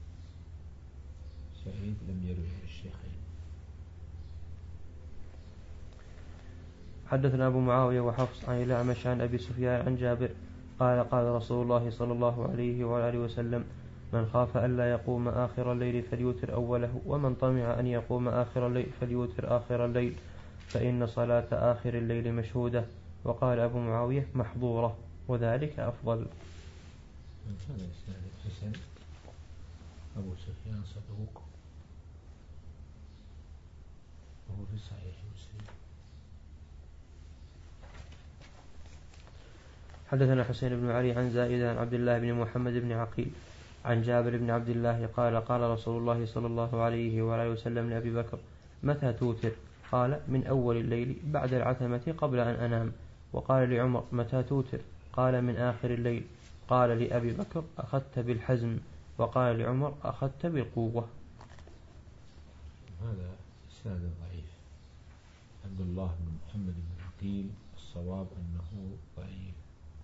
سعيد لم يروه الشيخين. حدثنا أبو معاوية وحفص عن الأعمش عن أبي سفيان عن جابر قال قال رسول الله صلى الله عليه وآله وسلم من خاف ألا يقوم آخر الليل فليوتر أوله ومن طمع أن يقوم آخر الليل فليوتر آخر الليل فإن صلاة آخر الليل مشهودة. وقال أبو معاوية محظورة وذلك أفضل. هذا إسناد حسن. أبو سفيان صدوق وهو في صحيح مسلم. حدثنا حسين بن علي عن زائدة عن عبد الله بن محمد بن عقيل عن جابر بن عبد الله قال قال رسول الله صلى الله عليه وآله وسلم لأبي بكر متى توتر؟ قال من أول الليل بعد العتمة قبل أن أنام. وقال لعمر متى توتر؟ قال من آخر الليل. قال لأبي بكر أخذت بالحزم. وقال لعمر أخذت بالقوة. هذا إسناد ضعيف. عبد الله بن محمد بن عقيل الصواب أنه ضعيف.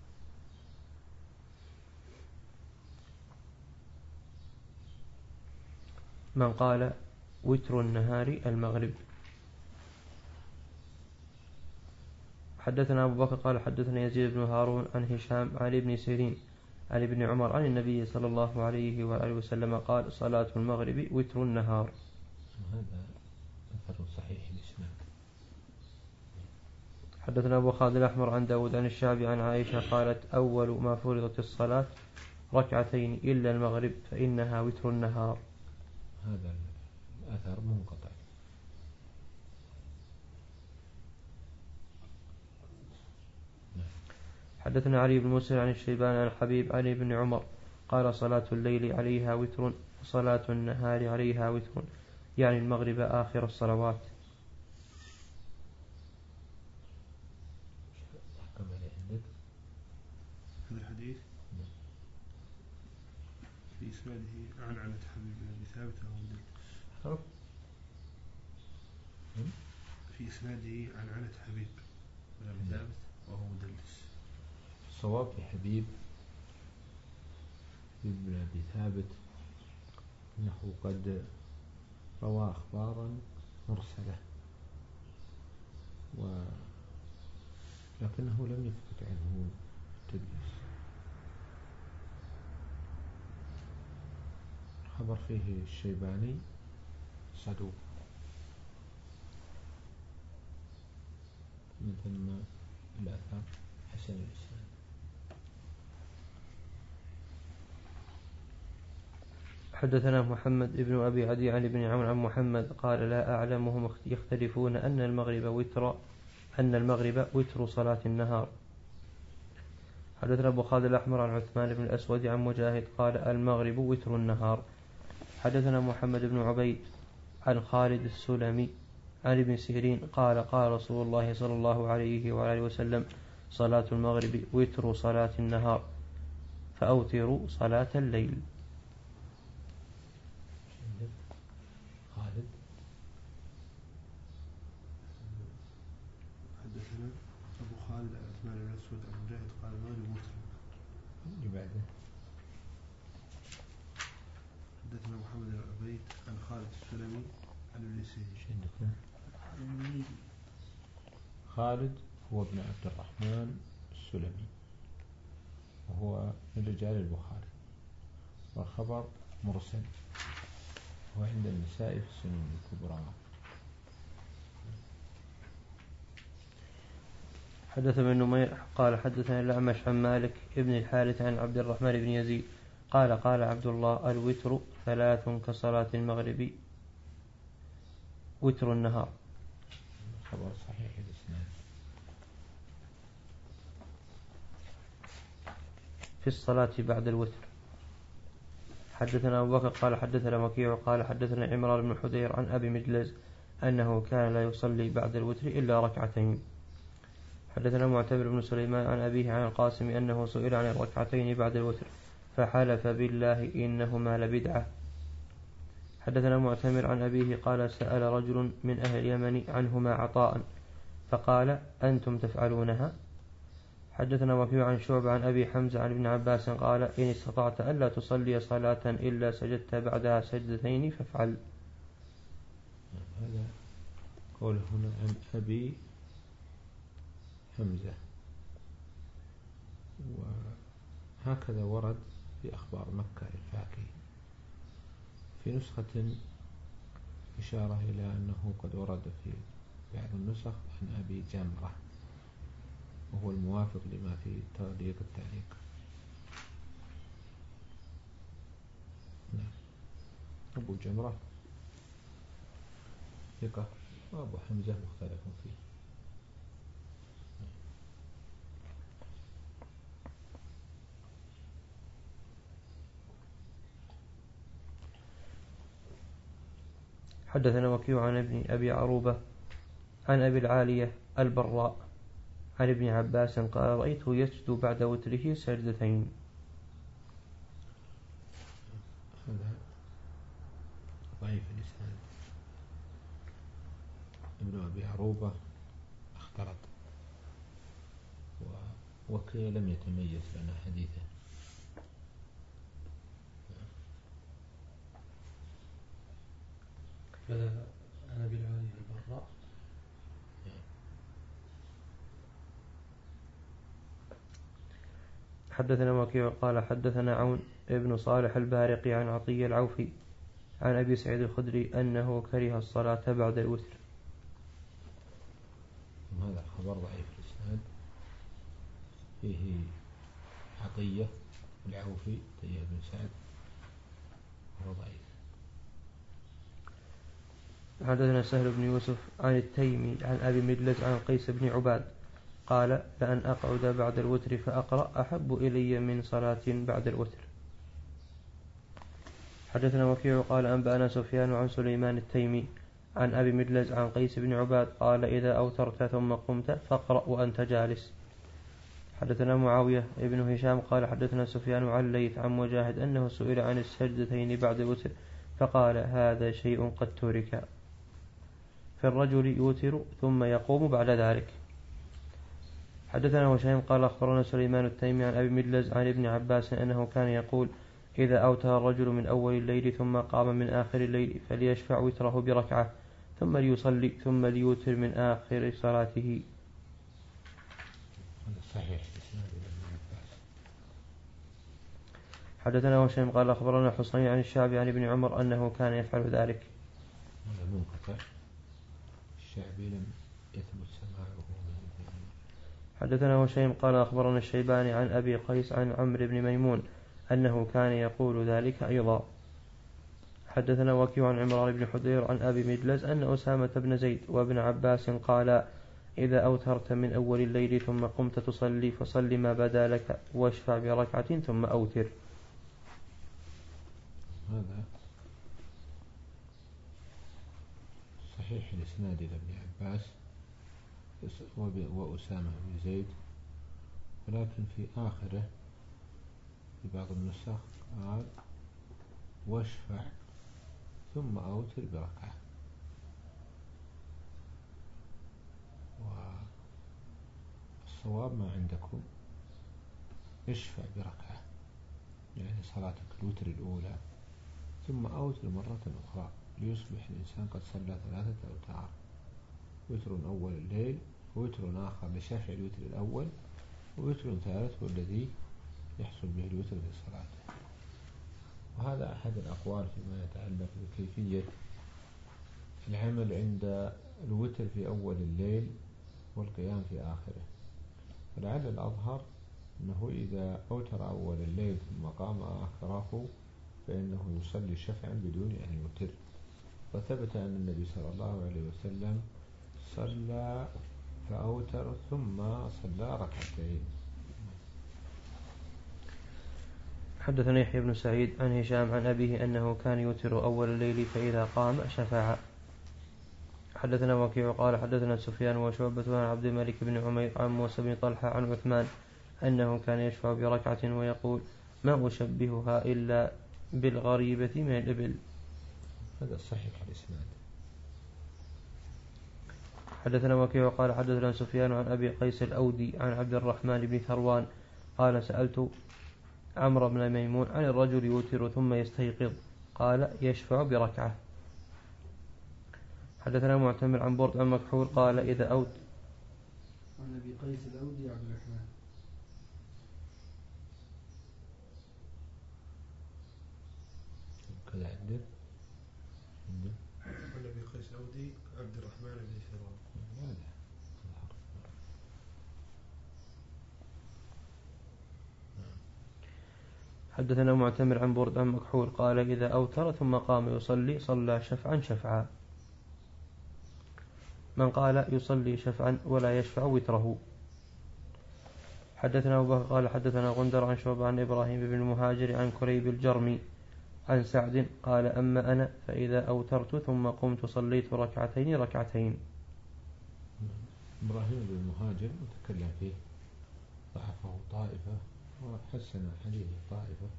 من قال وتر النهار المغرب. حدثنا أبو بكر قال حدثنا يزيد بن هارون عن هشام عن ابن سيرين عن ابن عمر عن النبي صلى الله عليه وآله وسلم قال صلاة المغرب وتر النهار. هذا أثر صحيح الإسناد. حدثنا أبو خالد الأحمر عن داود عن الشعبي عن عائشة قالت أول ما فرضت الصلاة ركعتين إلا المغرب فإنها وتر النهار. هذا الأثر منقطع. حدثنا علي بن مسلم عن الشيبان عن الحبيب عن ابن عمر قال صلاة الليل عليها وتر وصلاة النهار عليها وتر يعني المغرب آخر الصلوات. هذا الحديث في إسناده عن عنة حبيب بن أبي ثابت وهو مدلس. في إسناده عن عنة حبيب بن أبي ثابت وهو مدلس. الصواب في حبيب بن أبي ثابت أنه قد روى أخبارا مرسلة ولكنه لم يثبت عنه تدليس. خبر فيه الشيباني صدوق من ثم الأثر حسن الإسلام. حدثنا محمد ابن أبي عدي عن ابن عون عن محمد قال لا أعلمهم يختلفون أن المغرب وتر أن المغرب وتر صلاة النهار. حدثنا أبو خالد الأحمر عن عثمان بن الأسود عن مجاهد قال المغرب وتر النهار. حدثنا محمد بن عبيد عن خالد السلمي عن ابن سيرين قال قال رسول الله صلى الله عليه وآله وسلم صلاة المغرب وتر صلاة النهار فأوتروا صلاة الليل. خالد حدثنا أبو خالد عثمان بن الأسود عن مجاهد قال المغرب وتر. اللي بعده حدثنا محمد بن عبيد عن خالد السلمي عن ابن سيرين. خالد هو ابن عبد الرحمن السلمي وهو من رجال البخاري والخبر مرسل وعند النسائي في السنن الكبرى. حدث ابن نمير قال حدثنا الأعمش عن مالك ابن الحارث عن عبد الرحمن بن يزيد قال قال عبد الله الوتر ثلاث كصلاة المغرب وتر النهار. خبر صحيح الإسناد. في الصلاة بعد الوتر. حدثنا أبو بكر قال حدثنا وكيع قال حدثنا عمران بن حدير عن أبي مجلز أنه كان لا يصلي بعد الوتر إلا ركعتين. حدثنا معتمر بن سليمان عن أبيه عن القاسم أنه سئل عن الركعتين بعد الوتر فحلف بالله إنهما لبدعة. حدثنا معتمر عن أبيه قال سأل رجل من أهل اليمن عنهما عطاء فقال أنتم تفعلونها. حدثنا وكيع عن شعبة عن أبي حمزة عن ابن عباس قال إن استطعت ألا تصلي صلاة إلا سجدت بعدها سجدتين فافعل. هذا قوله هنا عن أبي حمزة، وهكذا ورد في أخبار مكة الفاكي في نسخة إشارة إلى أنه قد ورد في بعض النسخ عن أبي جمرة، وهو الموافق لما في تعليق التعليق. نعم. أبو جمرة ثقة، وأبو حمزة مختلف فيه. حدثنا وكيع عن ابن أبي عروبة عن أبي العالية البراء عن ابن عباس قال رأيته يسجد بعد وتره سجدتين. هذا ضعيف الإسناد. ابن أبي عروبة اختلط، ووكيع لم يتميز لنا حديثه. هذا عن أبي العالية البراء. حدثنا وكيع قال حدثنا عون ابن صالح البارقي عن عطية العوفي عن أبي سعيد الخدري أنه كره الصلاة بعد الوتر. هذا خبر ضعيف الإسناد، فيه عطية العوفي عطية بن سعد، هو ضعيف. حدثنا سهل بن يوسف عن التيمي عن أبي مجلس عن قيس بن عباد قال لأن أقعد بعد الوتر فأقرأ أحب إلي من صلاة بعد الوتر. حدثنا وكيع قال أنبأنا سفيان عن سليمان التيمي عن أبي مجلس عن قيس بن عباد قال إذا أوترت ثم قمت فاقرأ وأنت جالس. حدثنا معاوية ابن هشام قال حدثنا سفيان عن ليث عن مجاهد أنه سئل عن السجدتين بعد الوتر فقال هذا شيء قد ترك في الرجل يوتر ثم يقوم بعد ذلك. حدثنا هشام قال أخبرنا سليمان التيمي عن أبي مجلس عن ابن عباس أنه كان يقول إذا أوتر الرجل من أول الليل ثم قام من آخر الليل فليشفع وتره بركعة ثم ليصلي ثم ليوتر من آخر صلاته. صحيح. حدثنا هشام قال أخبرنا حسين عن الشعبي عن ابن عمر أنه كان يفعل ذلك. هذا منقطع، الشعبي لم يثبت سماعه. حدثنا هشام قال أخبرنا الشيباني عن أبي قيس عن عمرو بن ميمون أنه كان يقول ذلك أيضا. حدثنا وكيع عن عمران بن حدير عن أبي مجلس أن أسامة بن زيد وابن عباس قال إذا أوترت من أول الليل ثم قمت تصلي فصل ما بدا لك واشفع بركعة ثم أوتر. هذا صحيح الإسناد إلى ابن عباس وأسامة بن زيد، ولكن في آخره في بعض النسخ قال واشفع ثم أوتر بركعة، والصواب ما عندكم اشفع بركعة، يعني صلاتك الوتر الأولى ثم أوتر مرة أخرى ليصبح الإنسان قد صلى ثلاثة أوتار، وتر أول الليل ووتر آخر لشفع الوتر الأول ووتر ثالث والذي يحصل به الوتر في صلاته. وهذا أحد الأقوال فيما يتعلق بكيفية العمل عند الوتر في أول الليل والقيام في آخره، ولعل الأظهر أنه إذا أوتر أول الليل ثم قام آخره فإنه يصلي شفعا بدون أن يوتر. وثبت أن النبي صلى الله عليه وسلم صلى فأوتر ثم صلى ركعتين. حدثنا يحيى بن سعيد عن هشام عن أبيه أنه كان يوتر أول الليل فإذا قام شفع. حدثنا وكيع قال حدثنا سفيان وشعبة عن عبد الملك بن عمير عن موسى بن طلحة عن عثمان أنه كان يشفع بركعة ويقول ما أشبهها إلا بالغريبة من الإبل. هذا صحيح الإسناد. حدثنا وكيع قال حدثنا سفيان عن أبي قيس الأودي عن عبد الرحمن بن ثروان قال سألت عمرو بن ميمون عن الرجل يوتر ثم يستيقظ قال يشفع بركعة. حدثنا معتمر عن برد عن مكحول قال إذا أوت عن أبي قيس الأودي عبد الرحمن كذا عندك عن أبي قيس الأودي عبد الرحمن بن ثروان. حدثنا معتمر عن برد عن مكحول قال إذا أوتر ثم قام يصلي صلى شفعا شفعا. من قال يصلي شفعا ولا يشفع وتره. حدثنا أبو بكر قال حدثنا غندر عن شعبة عن إبراهيم بن المهاجر عن كريب الجرمي عن سعد قال أما أنا فإذا أوترت ثم قمت صليت ركعتين ركعتين. إبراهيم بن المهاجر متكلم فيه ضعفه طائفة وحسن حديث طائفة.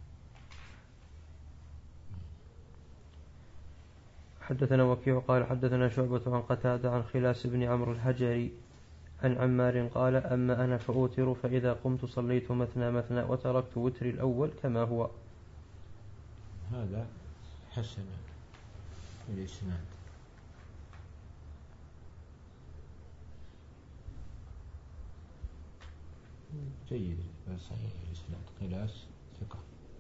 حدثنا وكيع قال حدثنا شعبة عن قتادة عن خلاس بن عمرو الهجري عن عمار قال أما أنا فأوتر فإذا قمت صليت مثنى مثنى وتركت وتري الأول كما هو. هذا حسن الإسناد. جيد صحيح الإسناد. خلاس ثقة.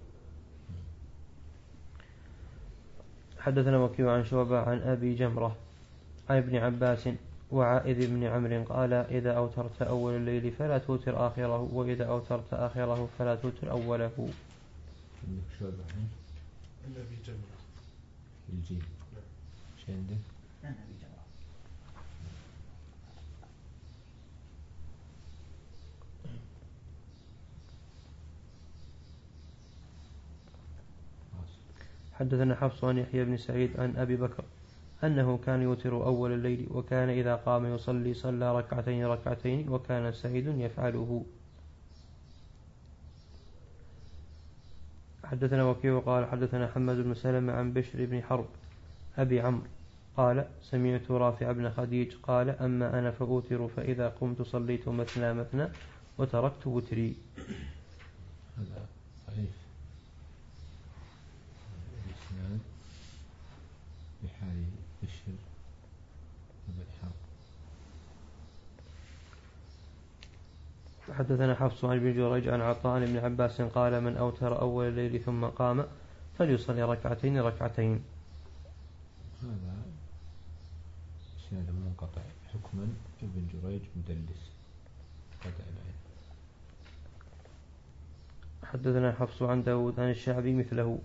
حدثنا وكيع عن شعبة عن أبي جمرة عن ابن عباس وعائذ بن عمرو قال إذا أوترت أول الليل فلا توتر آخره وإذا أوترت آخره فلا توتر أوله. عندك شعبة عن أبي جمرة الجيم شو عندك؟ عن أبي جمرة. حدثنا حفص عن يحيى بن سعيد عن أبي بكر أنه كان يوتر أول الليل وكان إذا قام يصلي صلى ركعتين ركعتين وكان سعيد يفعله. حدثنا وكيع قال حدثنا حماد بن سلمة عن بشر بن حرب أبي عمرو قال سمعت رافع بن خديج قال أما أنا فأوتر فإذا قمت صليت مثنى مثنى وتركت وتري. هذا ضعيف الإسناد بحال بشر بن حرب. حدثنا حفص عن ابن جريج عن عطاء بن عباس قال من أوتر أول الليل ثم قام فليصلي ركعتين ركعتين. هذا إسناد منقطع حكما ابن جريج مدلس قد العين. حدثنا حفص عن داود عن الشعبي مثله.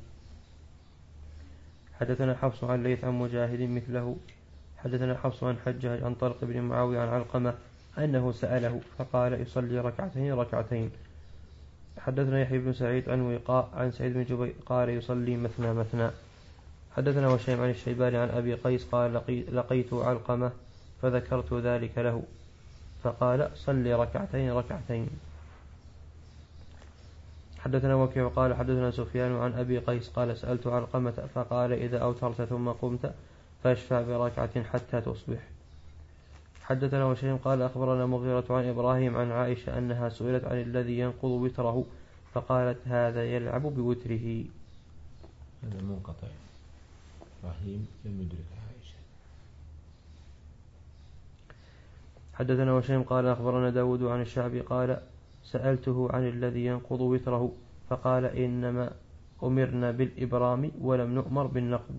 حدثنا حفص عن ليث عن مجاهد مثله. حدثنا حفص عن حجاج عن طلق بن معاوية عن علقمة أنه سأله فقال يصلي ركعتين ركعتين. حدثنا يحيى بن سعيد عن وقاء عن سعيد بن جبير قال يصلي مثنى مثنى. حدثنا وشيم عن الشيباني عن أبي قيس قال لقي لقيت علقمة فذكرت ذلك له فقال صلي ركعتين ركعتين. حدثنا وكيع قال حدثنا سفيان عن أبي قيس قال سألت علقمة فقال إذا أوترت ثم قمت فاشفع بركعة حتى تصبح. حدثنا وشيم قال أخبرنا مغيرة عن إبراهيم عن عائشة أنها سئلت عن الذي ينقض وتره فقالت هذا يلعب بوتره. هذا منقطع. إبراهيم لم يدرك عائشة. حدثنا وشيم قال أخبرنا داود عن الشعبي قال سألته عن الذي ينقض وتره فقال إنما أمرنا بالإبرام ولم نؤمر بالنقض.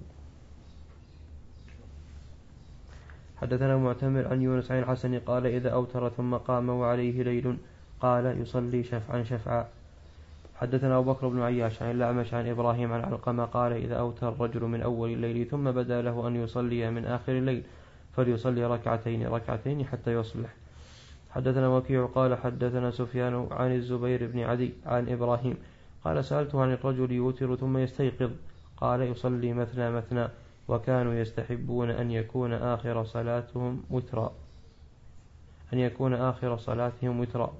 حدثنا معتمر عن يونس عن الحسن قال إذا أوتر ثم قام وعليه ليل قال يصلي شفعا شفعا. حدثنا أبو بكر بن عياش عن الأعمش عن إبراهيم عن علقمة قال إذا أوتر الرجل من أول الليل ثم بدا له أن يصلي من آخر الليل فليصلي ركعتين ركعتين حتى يصبح. حدثنا وكيع قال حدثنا سفيان عن الزبير بن عدي عن إبراهيم قال سألته عن الرجل يوتر ثم يستيقظ قال يصلي مثنى مثنى وكانوا يستحبون أن يكون آخر صلاتهم وترا أن يكون آخر صلاتهم وترا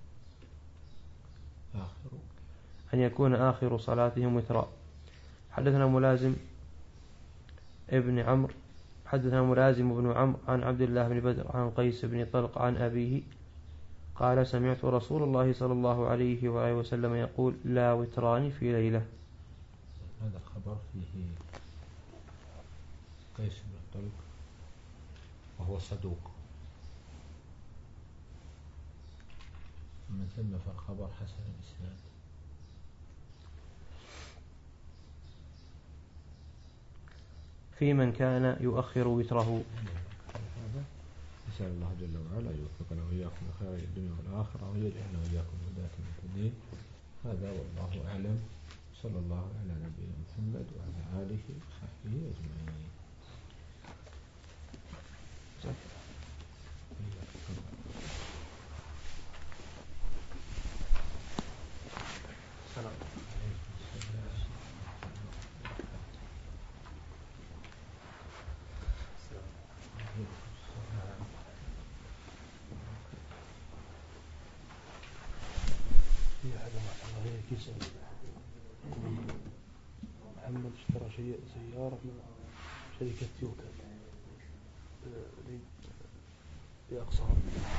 آخر أن يكون آخر صلاتهم وترا. حدثنا ملازم ابن عمرو حدثنا ملازم بن عمرو عن عبد الله بن بدر عن قيس بن طلق عن أبيه قال سمعت رسول الله صلى الله عليه وآله وسلم يقول لا وتران في ليلة. هذا الخبر فيه قيس بن طلق وهو صدوق، من ثم فالخبر حسن الإسناد. في من كان يؤخر وتره. نسأل الله جل وعلا يوفقنا وإياكم لخير الدنيا والآخرة ويجعلنا وإياكم هداة مهتدين. هذا والله أعلم. صلى الله على نبينا محمد وعلى آله وصحبه أجمعين. محمد اشترى شيء سيارة من شركة يوكل بأقصى